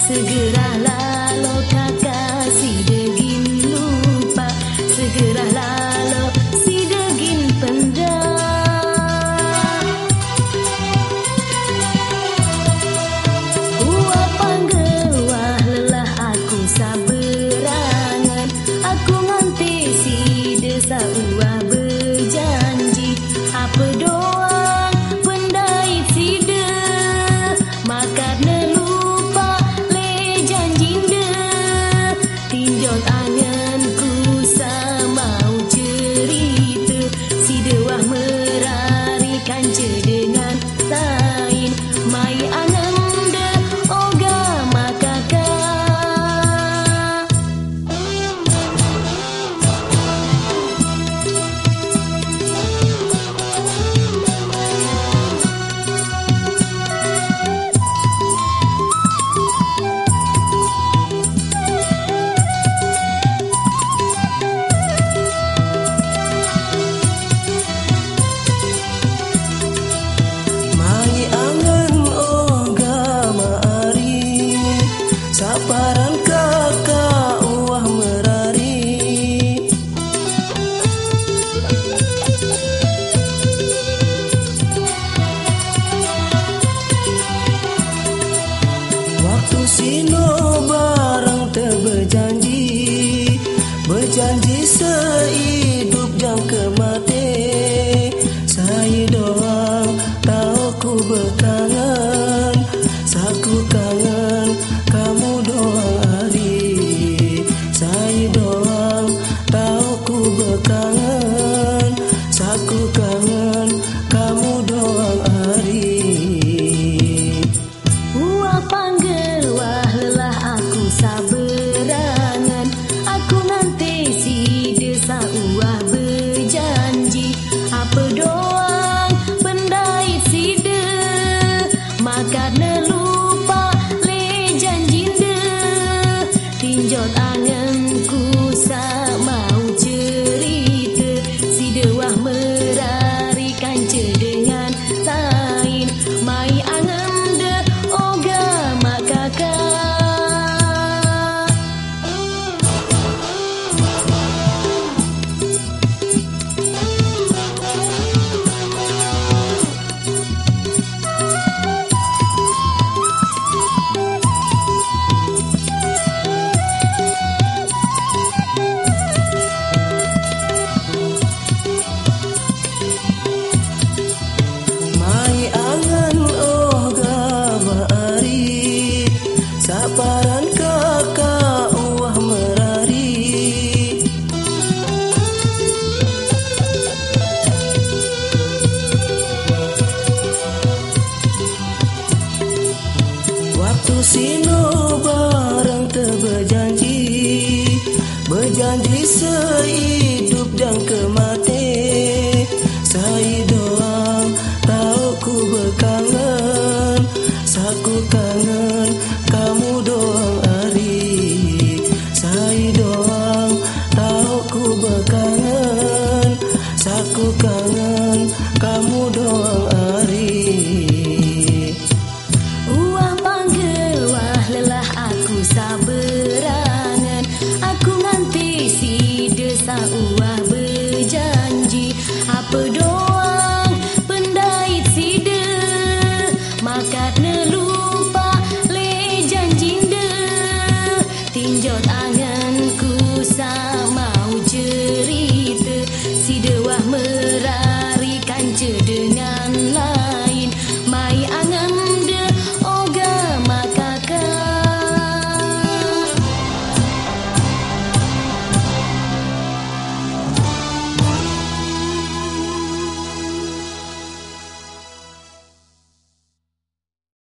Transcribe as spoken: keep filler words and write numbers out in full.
Segeralah lo kakasi degin lupa, segeralah lo si degin pendam. Wah panggil wah lelah aku saberangan, aku nganti si desa uah berjanji apa doang pendait si de makar nelupa le janji de tinjot anganku samau cerita si dewah merarikan je dengan lain mai angan de oga makaka. Saparan kakak uah merari, waktu sino bareng terberjanji, berjanji sehidup jang kemati. Saya doang tahu ku berkangen, saku kangen kamu doang hari. Saya doang tahu ku berkangen, saku kangen kamu doang hari. Wah panggil wah lelah aku saberangan, aku nanti si desa uah berjanji apa doang pendait si de makar nelupa le janji de tinjot anganku samau cerita si dewah merarikan je dengan lain mai angan de oga makaka. Saparan kakak uah merari, waktu sino bareng terberjanji, berjanji sehidup jang kemati. Saya doang tahu ku berkangen,